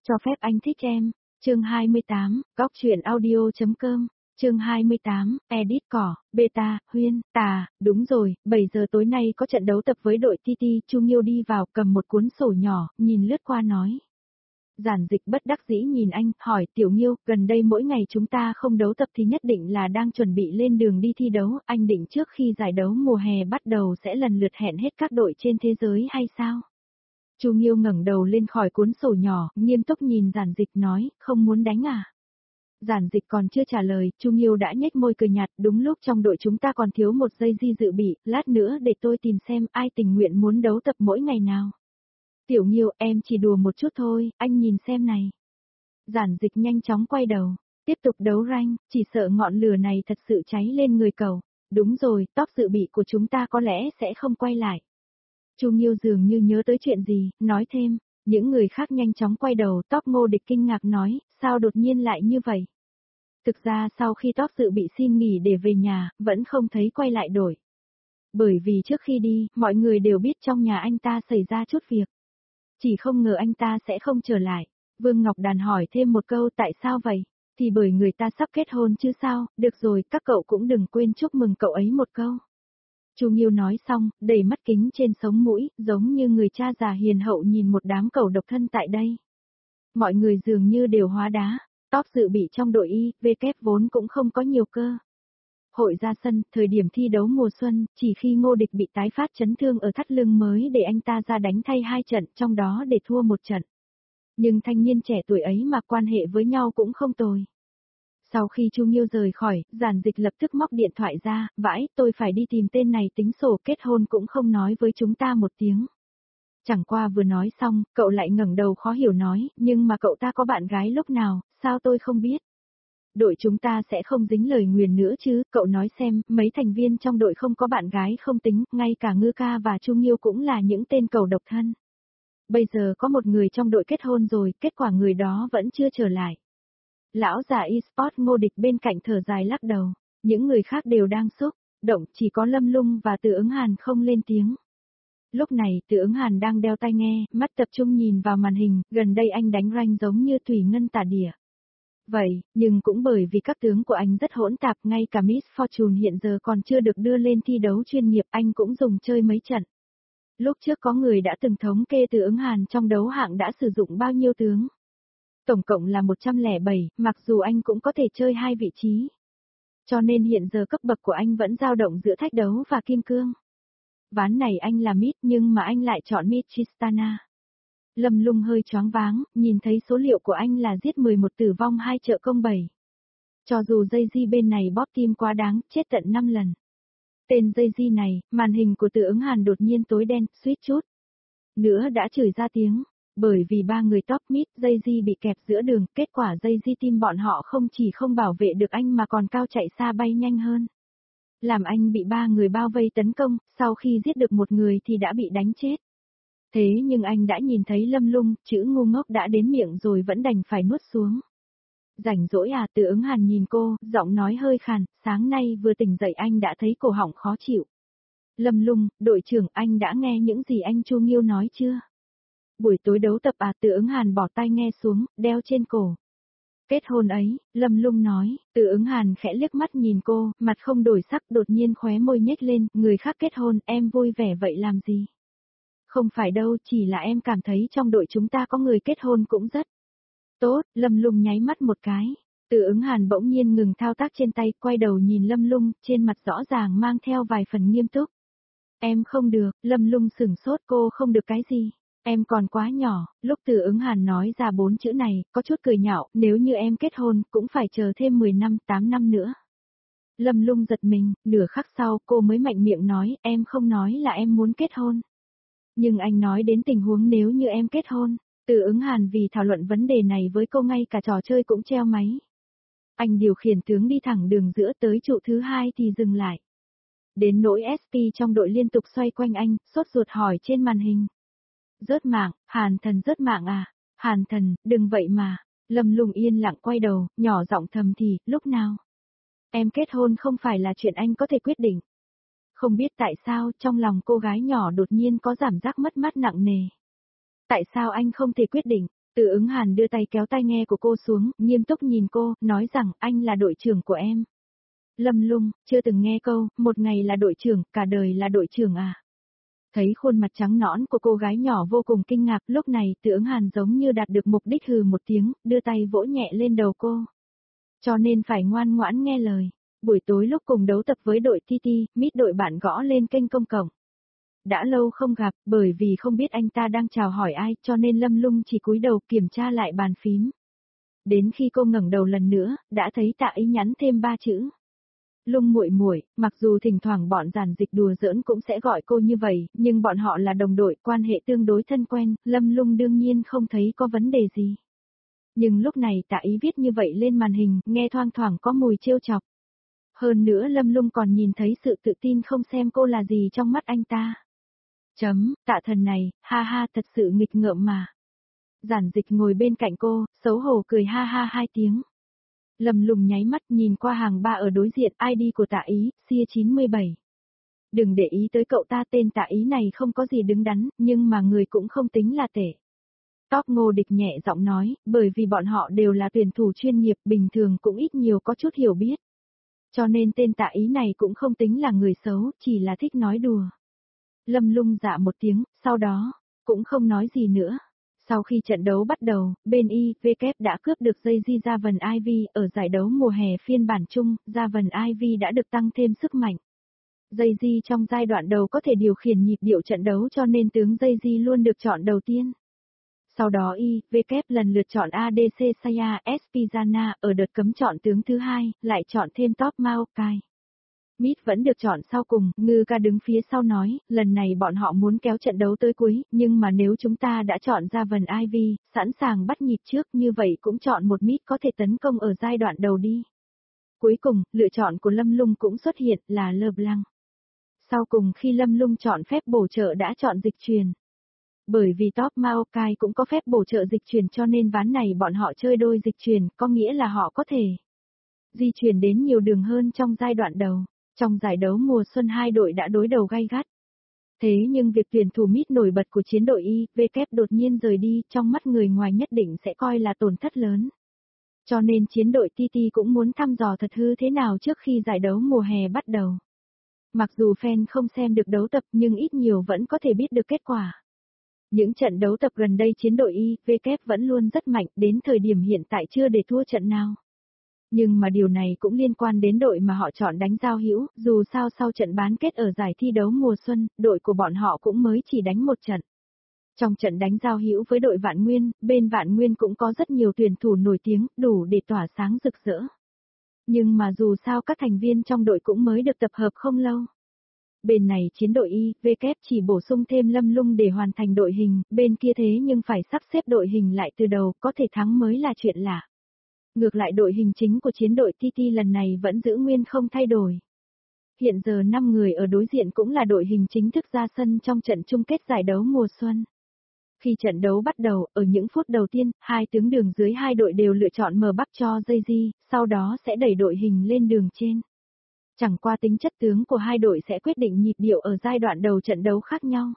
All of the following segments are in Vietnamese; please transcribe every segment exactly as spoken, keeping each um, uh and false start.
Cho phép anh thích em. Chương hai mươi tám, góc truyện audio.com. Chương hai mươi tám, edit cỏ, beta, Huyên, tà, đúng rồi, bảy giờ tối nay có trận đấu tập với đội tê tê, Chu Nghiêu đi vào cầm một cuốn sổ nhỏ, nhìn lướt qua nói. Giản Dịch bất đắc dĩ nhìn anh, hỏi Tiểu Nghiêu, gần đây mỗi ngày chúng ta không đấu tập thì nhất định là đang chuẩn bị lên đường đi thi đấu, anh định trước khi giải đấu mùa hè bắt đầu sẽ lần lượt hẹn hết các đội trên thế giới hay sao? Chu Nghiêu ngẩng đầu lên khỏi cuốn sổ nhỏ, nghiêm túc nhìn Giản Dịch nói, không muốn đánh à? Giản Dịch còn chưa trả lời, Chu Nghiêu đã nhếch môi cười nhạt, đúng lúc trong đội chúng ta còn thiếu một giây di dự bị, lát nữa để tôi tìm xem ai tình nguyện muốn đấu tập mỗi ngày nào. Tiểu Nghiêu, em chỉ đùa một chút thôi, anh nhìn xem này. Giản Dịch nhanh chóng quay đầu, tiếp tục đấu rank, chỉ sợ ngọn lửa này thật sự cháy lên người cậu. Đúng rồi, top dự bị của chúng ta có lẽ sẽ không quay lại. Chu Nghiêu dường như nhớ tới chuyện gì, nói thêm, những người khác nhanh chóng quay đầu, top Ngô Địch kinh ngạc nói, sao đột nhiên lại như vậy? Thực ra sau khi top dự bị xin nghỉ để về nhà, vẫn không thấy quay lại đổi. Bởi vì trước khi đi, mọi người đều biết trong nhà anh ta xảy ra chút việc. Chỉ không ngờ anh ta sẽ không trở lại. Vương Ngọc Đàn hỏi thêm một câu tại sao vậy? Thì bởi người ta sắp kết hôn chứ sao, được rồi, các cậu cũng đừng quên chúc mừng cậu ấy một câu. Chu Nghiêu nói xong, đầy mắt kính trên sống mũi, giống như người cha già hiền hậu nhìn một đám cẩu độc thân tại đây. Mọi người dường như đều hóa đá, top dự bị trong đội Y, V kép vốn cũng không có nhiều cơ. Hội ra sân, thời điểm thi đấu mùa xuân, chỉ khi Ngô Địch bị tái phát chấn thương ở thắt lưng mới để anh ta ra đánh thay hai trận, trong đó để thua một trận. Nhưng thanh niên trẻ tuổi ấy mà quan hệ với nhau cũng không tồi. Sau khi Chu Nghiêu rời khỏi, Giản Dịch lập tức móc điện thoại ra, vãi, tôi phải đi tìm tên này tính sổ, kết hôn cũng không nói với chúng ta một tiếng. Chẳng qua vừa nói xong, cậu lại ngẩng đầu khó hiểu nói, nhưng mà cậu ta có bạn gái lúc nào, sao tôi không biết? Đội chúng ta sẽ không dính lời nguyền nữa chứ, cậu nói xem, mấy thành viên trong đội không có bạn gái không tính, ngay cả Ngư Ca và Chu Nghiêu cũng là những tên cẩu độc thân. Bây giờ có một người trong đội kết hôn rồi, kết quả người đó vẫn chưa trở lại. Lão già eSport Ngô Địch bên cạnh thở dài lắc đầu, những người khác đều đang xúc động, chỉ có Lâm Lung và Từ Ứng Hàn không lên tiếng. Lúc này Từ Ứng Hàn đang đeo tai nghe, mắt tập trung nhìn vào màn hình, gần đây anh đánh rank giống như thủy ngân tả địa. Vậy, nhưng cũng bởi vì các tướng của anh rất hỗn tạp, ngay cả Miss Fortune hiện giờ còn chưa được đưa lên thi đấu chuyên nghiệp, anh cũng dùng chơi mấy trận. Lúc trước có người đã từng thống kê Từ Ứng Hàn trong đấu hạng đã sử dụng bao nhiêu tướng. Tổng cộng là một trăm lẻ bảy, mặc dù anh cũng có thể chơi hai vị trí. Cho nên hiện giờ cấp bậc của anh vẫn dao động giữa thách đấu và kim cương. Ván này anh là mid nhưng mà anh lại chọn mid Tristana. Lâm Lung hơi choáng váng, nhìn thấy số liệu của anh là giết mười một tử vong hai trợ công bảy. Cho dù dây di bên này bóp tim quá đáng, chết tận năm lần. Tên dây di này, màn hình của Từ Ứng Hàn đột nhiên tối đen, suýt chút nữa đã chửi ra tiếng. Bởi vì ba người top mid, dây di bị kẹp giữa đường, kết quả dây di team bọn họ không chỉ không bảo vệ được anh mà còn cao chạy xa bay nhanh hơn. Làm anh bị ba người bao vây tấn công, sau khi giết được một người thì đã bị đánh chết. Thế nhưng anh đã nhìn thấy Lâm Lung, chữ ngu ngốc đã đến miệng rồi vẫn đành phải nuốt xuống. Rảnh rỗi à? Từ Ứng Hàn nhìn cô, giọng nói hơi khàn, sáng nay vừa tỉnh dậy anh đã thấy cổ họng khó chịu. Lâm Lung, đội trưởng, anh đã nghe những gì anh Chu Nghiêu nói chưa? Buổi tối đấu tập à? Từ Ứng Hàn bỏ tai nghe xuống, đeo trên cổ. Kết hôn ấy, Lâm Lung nói. Từ Ứng Hàn khẽ liếc mắt nhìn cô, mặt không đổi sắc, đột nhiên khóe môi nhếch lên, người khác kết hôn, em vui vẻ vậy làm gì? Không phải đâu, chỉ là em cảm thấy trong đội chúng ta có người kết hôn cũng rất tốt. Lâm Lung nháy mắt một cái. Từ Ứng Hàn bỗng nhiên ngừng thao tác trên tay, quay đầu nhìn Lâm Lung, trên mặt rõ ràng mang theo vài phần nghiêm túc. Em không được. Lâm Lung sửng sốt, cô không được cái gì? Em còn quá nhỏ. Lúc Từ Ứng Hàn nói ra bốn chữ này, có chút cười nhạo, nếu như em kết hôn, cũng phải chờ thêm mười năm, tám năm nữa. Lâm Lung giật mình, nửa khắc sau cô mới mạnh miệng nói, em không nói là em muốn kết hôn. Nhưng anh nói đến tình huống nếu như em kết hôn. Từ Ứng Hàn vì thảo luận vấn đề này với cô ngay cả trò chơi cũng treo máy. Anh điều khiển tướng đi thẳng đường giữa tới trụ thứ hai thì dừng lại. Đến nỗi ét pê trong đội liên tục xoay quanh anh, sốt ruột hỏi trên màn hình. Rớt mạng, Hàn Thần rớt mạng à? Hàn Thần, đừng vậy mà. Lâm Lung yên lặng quay đầu, nhỏ giọng thầm thì, lúc nào? Em kết hôn không phải là chuyện anh có thể quyết định. Không biết tại sao trong lòng cô gái nhỏ đột nhiên có cảm giác mất mát nặng nề. Tại sao anh không thể quyết định? Từ Ứng Hàn đưa tay kéo tai nghe của cô xuống, nghiêm túc nhìn cô, nói rằng anh là đội trưởng của em. Lâm Lung, chưa từng nghe câu, một ngày là đội trưởng, cả đời là đội trưởng à. Thấy khuôn mặt trắng nõn của cô gái nhỏ vô cùng kinh ngạc, lúc này Từ Ứng Hàn giống như đạt được mục đích hừ một tiếng, đưa tay vỗ nhẹ lên đầu cô. Cho nên phải ngoan ngoãn nghe lời. Buổi tối lúc cùng đấu tập với đội tê tê, Mít đội bạn gõ lên kênh công cộng. Đã lâu không gặp, bởi vì không biết anh ta đang chào hỏi ai, cho nên Lâm Lung chỉ cúi đầu kiểm tra lại bàn phím. Đến khi cô ngẩng đầu lần nữa, đã thấy Tạ Ý nhắn thêm ba chữ. Lung muội muội, mặc dù thỉnh thoảng bọn giản dịch đùa giỡn cũng sẽ gọi cô như vậy, nhưng bọn họ là đồng đội, quan hệ tương đối thân quen, Lâm Lung đương nhiên không thấy có vấn đề gì. Nhưng lúc này Tạ Ý viết như vậy lên màn hình, nghe thoang thoảng có mùi trêu chọc. Hơn nữa Lâm Lung còn nhìn thấy sự tự tin không xem cô là gì trong mắt anh ta. Chấm, Tạ thần này, ha ha thật sự nghịch ngợm mà. Giản dịch ngồi bên cạnh cô, xấu hổ cười ha ha hai tiếng. Lâm Lung nháy mắt nhìn qua hàng ba ở đối diện, i đê của Tạ Ý, Sia chín mươi bảy. Đừng để ý tới cậu ta, tên Tạ Ý này không có gì đứng đắn, nhưng mà người cũng không tính là tệ. Top Ngô Địch nhẹ giọng nói, bởi vì bọn họ đều là tuyển thủ chuyên nghiệp, bình thường cũng ít nhiều có chút hiểu biết. Cho nên tên Tạ Ý này cũng không tính là người xấu, chỉ là thích nói đùa. Lâm Lung dạ một tiếng, sau đó, cũng không nói gì nữa. Sau khi trận đấu bắt đầu, bên i vê ca đã cướp được dây di Javan Ivy ở giải đấu mùa hè phiên bản chung, Javan Ivy đã được tăng thêm sức mạnh. Dây di trong giai đoạn đầu có thể điều khiển nhịp điệu trận đấu cho nên tướng dây di luôn được chọn đầu tiên. Sau đó i vê ca lần lượt chọn a đê xê Saya Espizana, ở đợt cấm chọn tướng thứ hai, lại chọn thêm Top Maokai. Mít vẫn được chọn sau cùng, Ngư ca đứng phía sau nói, lần này bọn họ muốn kéo trận đấu tới cuối, nhưng mà nếu chúng ta đã chọn ra vần Ivy, sẵn sàng bắt nhịp trước như vậy cũng chọn một Mít có thể tấn công ở giai đoạn đầu đi. Cuối cùng, lựa chọn của Lâm Lung cũng xuất hiện là LeBlanc. Sau cùng khi Lâm Lung chọn phép bổ trợ đã chọn dịch truyền. Bởi vì Top Maokai cũng có phép bổ trợ dịch truyền cho nên ván này bọn họ chơi đôi dịch truyền, có nghĩa là họ có thể di chuyển đến nhiều đường hơn trong giai đoạn đầu. Trong giải đấu mùa xuân hai đội đã đối đầu gay gắt. Thế nhưng việc tuyển thủ Mít nổi bật của chiến đội i vê ca đột nhiên rời đi, trong mắt người ngoài nhất định sẽ coi là tổn thất lớn. Cho nên chiến đội tê tê cũng muốn thăm dò thật hư thế nào trước khi giải đấu mùa hè bắt đầu. Mặc dù fan không xem được đấu tập nhưng ít nhiều vẫn có thể biết được kết quả. Những trận đấu tập gần đây chiến đội i vê ca vẫn luôn rất mạnh, đến thời điểm hiện tại chưa để thua trận nào. Nhưng mà điều này cũng liên quan đến đội mà họ chọn đánh giao hữu, dù sao sau trận bán kết ở giải thi đấu mùa xuân, đội của bọn họ cũng mới chỉ đánh một trận. Trong trận đánh giao hữu với đội Vạn Nguyên, bên Vạn Nguyên cũng có rất nhiều tuyển thủ nổi tiếng, đủ để tỏa sáng rực rỡ. Nhưng mà dù sao các thành viên trong đội cũng mới được tập hợp không lâu. Bên này chiến đội i vê ca chỉ bổ sung thêm Lâm Lung để hoàn thành đội hình, bên kia thế nhưng phải sắp xếp đội hình lại từ đầu, có thể thắng mới là chuyện lạ. Ngược lại đội hình chính của chiến đội tê tê lần này vẫn giữ nguyên không thay đổi. Hiện giờ năm người ở đối diện cũng là đội hình chính thức ra sân trong trận chung kết giải đấu mùa xuân. Khi trận đấu bắt đầu, ở những phút đầu tiên, hai tướng đường dưới hai đội đều lựa chọn mở bắc cho Jay-Z, sau đó sẽ đẩy đội hình lên đường trên. Chẳng qua tính chất tướng của hai đội sẽ quyết định nhịp điệu ở giai đoạn đầu trận đấu khác nhau.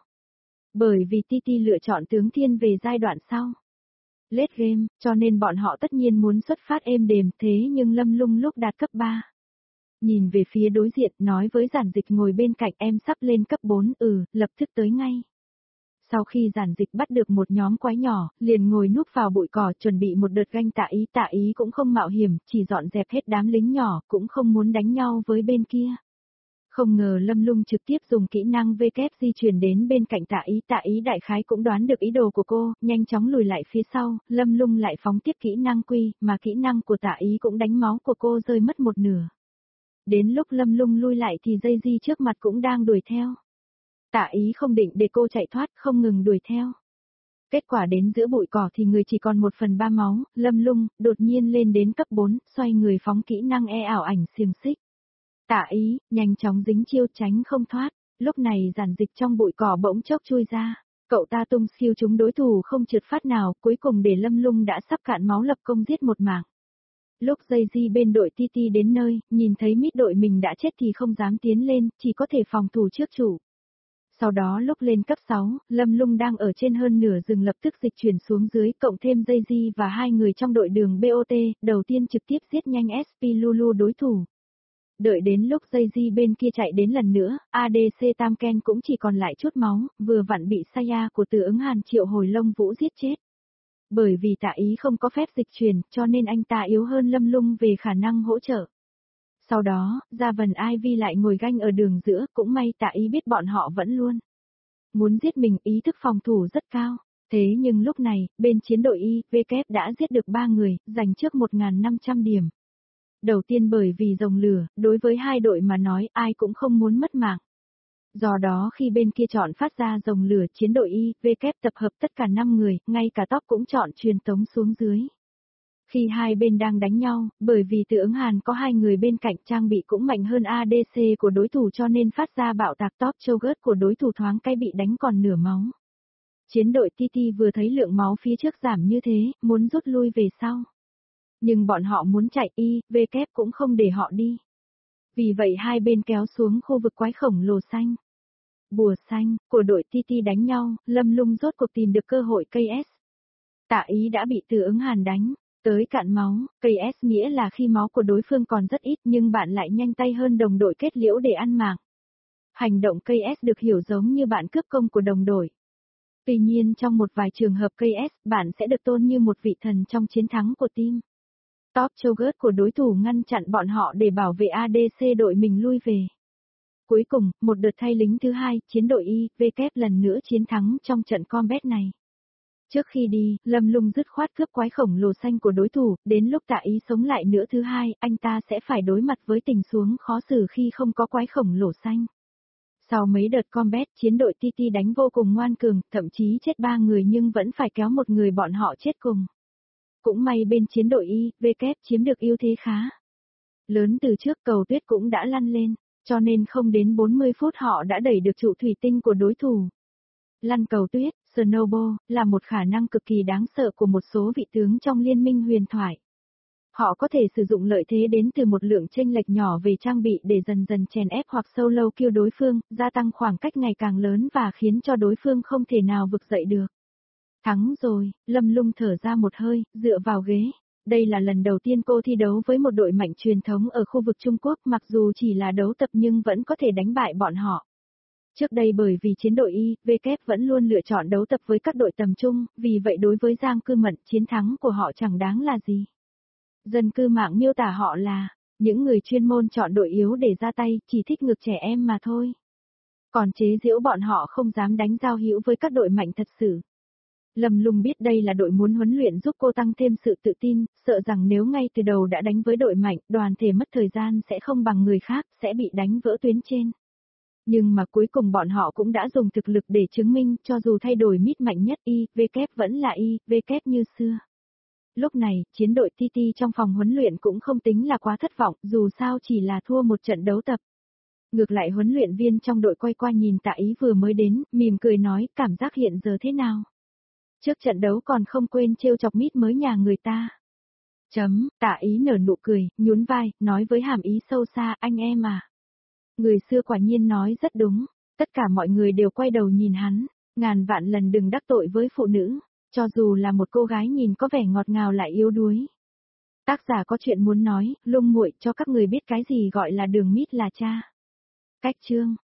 Bởi vì tê tê lựa chọn tướng thiên về giai đoạn sau. Late game, cho nên bọn họ tất nhiên muốn xuất phát êm đềm, thế nhưng Lâm Lung lúc đạt cấp ba. Nhìn về phía đối diện, nói với giản dịch ngồi bên cạnh, em sắp lên cấp bốn, ừ, lập tức tới ngay. Sau khi giản dịch bắt được một nhóm quái nhỏ, liền ngồi núp vào bụi cỏ chuẩn bị một đợt ganh Tạ Ý. Tạ Ý cũng không mạo hiểm, chỉ dọn dẹp hết đám lính nhỏ, cũng không muốn đánh nhau với bên kia. Không ngờ Lâm Lung trực tiếp dùng kỹ năng vê ca di chuyển đến bên cạnh Tạ Ý. Tạ Ý đại khái cũng đoán được ý đồ của cô, nhanh chóng lùi lại phía sau, Lâm Lung lại phóng tiếp kỹ năng quy, mà kỹ năng của Tạ Ý cũng đánh máu của cô rơi mất một nửa. Đến lúc Lâm Lung lui lại thì dây di trước mặt cũng đang đuổi theo. Tạ Ý không định để cô chạy thoát, không ngừng đuổi theo. Kết quả đến giữa bụi cỏ thì người chỉ còn một phần ba máu, Lâm Lung đột nhiên lên đến cấp bốn, xoay người phóng kỹ năng e ảo ảnh xiềng xích. Tạ Ý, nhanh chóng dính chiêu tránh không thoát, lúc này giản dịch trong bụi cỏ bỗng chốc chui ra, cậu ta tung siêu trúng đối thủ không trượt phát nào, cuối cùng để Lâm Lung đã sắp cạn máu lập công giết một mạng. Lúc dây di bên đội tê tê đến nơi, nhìn thấy mít đội mình đã chết thì không dám tiến lên, chỉ có thể phòng thủ trước chủ. Sau đó lúc lên cấp sáu, Lâm Lung đang ở trên hơn nửa rừng lập tức dịch chuyển xuống dưới, cộng thêm dây di và hai người trong đội đường bê o tê, đầu tiên trực tiếp giết nhanh ét pê Lulu đối thủ. Đợi đến lúc dây di bên kia chạy đến lần nữa, a đê xê Tam Ken cũng chỉ còn lại chút máu, vừa vặn bị Saya của Từ Ứng Hàn triệu hồi lông vũ giết chết. Bởi vì Tạ Ý không có phép dịch chuyển, cho nên anh ta yếu hơn Lâm Lung về khả năng hỗ trợ. Sau đó, Gia Vân Ivy lại ngồi ganh ở đường giữa, cũng may Tạ Ý biết bọn họ vẫn luôn muốn giết mình, ý thức phòng thủ rất cao. Thế nhưng lúc này, bên chiến đội i vê kép đã giết được ba người, giành trước một nghìn năm trăm điểm. Đầu tiên bởi vì rồng lửa, đối với hai đội mà nói ai cũng không muốn mất mạng. Do đó khi bên kia chọn phát ra rồng lửa, chiến đội i vê kép tập hợp tất cả năm người, ngay cả top cũng chọn truyền tống xuống dưới. Khi hai bên đang đánh nhau, bởi vì Từ Ứng Hàn có hai người bên cạnh trang bị cũng mạnh hơn a đê xê của đối thủ cho nên phát ra bạo tạc top cho'Gath của đối thủ thoáng cái bị đánh còn nửa máu. Chiến đội tê tê vừa thấy lượng máu phía trước giảm như thế, muốn rút lui về sau. Nhưng bọn họ muốn chạy, i vê kép cũng không để họ đi. Vì vậy hai bên kéo xuống khu vực quái khổng lồ xanh. Bùa xanh, của đội tê tê đánh nhau, Lâm Lung rốt cuộc tìm được cơ hội cây ét. Tạ Ý đã bị Từ Ứng Hàn đánh, tới cạn máu, cây ét nghĩa là khi máu của đối phương còn rất ít nhưng bạn lại nhanh tay hơn đồng đội kết liễu để ăn mạng. Hành động cây ét được hiểu giống như bạn cướp công của đồng đội. Tuy nhiên trong một vài trường hợp cây ét, bạn sẽ được tôn như một vị thần trong chiến thắng của team. Top cho'Gath của đối thủ ngăn chặn bọn họ để bảo vệ a đê xê đội mình lui về. Cuối cùng, một đợt thay lính thứ hai, chiến đội i vê kép lần nữa chiến thắng trong trận combat này. Trước khi đi, Lâm Lung dứt khoát cướp quái khổng lồ xanh của đối thủ, đến lúc Tạ Ý sống lại nữa thứ hai, anh ta sẽ phải đối mặt với tình huống khó xử khi không có quái khổng lồ xanh. Sau mấy đợt combat, chiến đội tê tê đánh vô cùng ngoan cường, thậm chí chết ba người nhưng vẫn phải kéo một người bọn họ chết cùng. Cũng may bên chiến đội i vê kép chiếm được ưu thế khá lớn từ trước, cầu tuyết cũng đã lăn lên, cho nên không đến bốn mươi phút họ đã đẩy được trụ thủy tinh của đối thủ. Lăn cầu tuyết, Snowball, là một khả năng cực kỳ đáng sợ của một số vị tướng trong liên minh huyền thoại. Họ có thể sử dụng lợi thế đến từ một lượng chênh lệch nhỏ về trang bị để dần dần chèn ép hoặc solo kill đối phương, gia tăng khoảng cách ngày càng lớn và khiến cho đối phương không thể nào vực dậy được. Thắng rồi, Lâm Lung thở ra một hơi, dựa vào ghế. Đây là lần đầu tiên cô thi đấu với một đội mạnh truyền thống ở khu vực Trung Quốc, mặc dù chỉ là đấu tập nhưng vẫn có thể đánh bại bọn họ. Trước đây bởi vì chiến đội i vê kép vẫn luôn lựa chọn đấu tập với các đội tầm trung, vì vậy đối với Giang Cư Mận, chiến thắng của họ chẳng đáng là gì. Dân cư mạng miêu tả họ là, những người chuyên môn chọn đội yếu để ra tay, chỉ thích ngược trẻ em mà thôi. Còn chế giễu bọn họ không dám đánh giao hữu với các đội mạnh thật sự. Lâm Lung biết đây là đội muốn huấn luyện giúp cô tăng thêm sự tự tin, sợ rằng nếu ngay từ đầu đã đánh với đội mạnh, đoàn thể mất thời gian sẽ không bằng người khác, sẽ bị đánh vỡ tuyến trên. Nhưng mà cuối cùng bọn họ cũng đã dùng thực lực để chứng minh, cho dù thay đổi mít mạnh nhất i vê kép vẫn là i vê kép như xưa. Lúc này, chiến đội tê tê trong phòng huấn luyện cũng không tính là quá thất vọng, dù sao chỉ là thua một trận đấu tập. Ngược lại huấn luyện viên trong đội quay qua nhìn Tạ Ý vừa mới đến, mỉm cười nói, cảm giác hiện giờ thế nào? Trước trận đấu còn không quên trêu chọc mít mới nhà người ta. Chấm, Tạ Ý nở nụ cười, nhún vai, nói với hàm ý sâu xa, anh em à. Người xưa quả nhiên nói rất đúng, tất cả mọi người đều quay đầu nhìn hắn, ngàn vạn lần đừng đắc tội với phụ nữ, cho dù là một cô gái nhìn có vẻ ngọt ngào lại yếu đuối. Tác giả có chuyện muốn nói, Lung muội cho các người biết cái gì gọi là đường mít là cha. Cách chương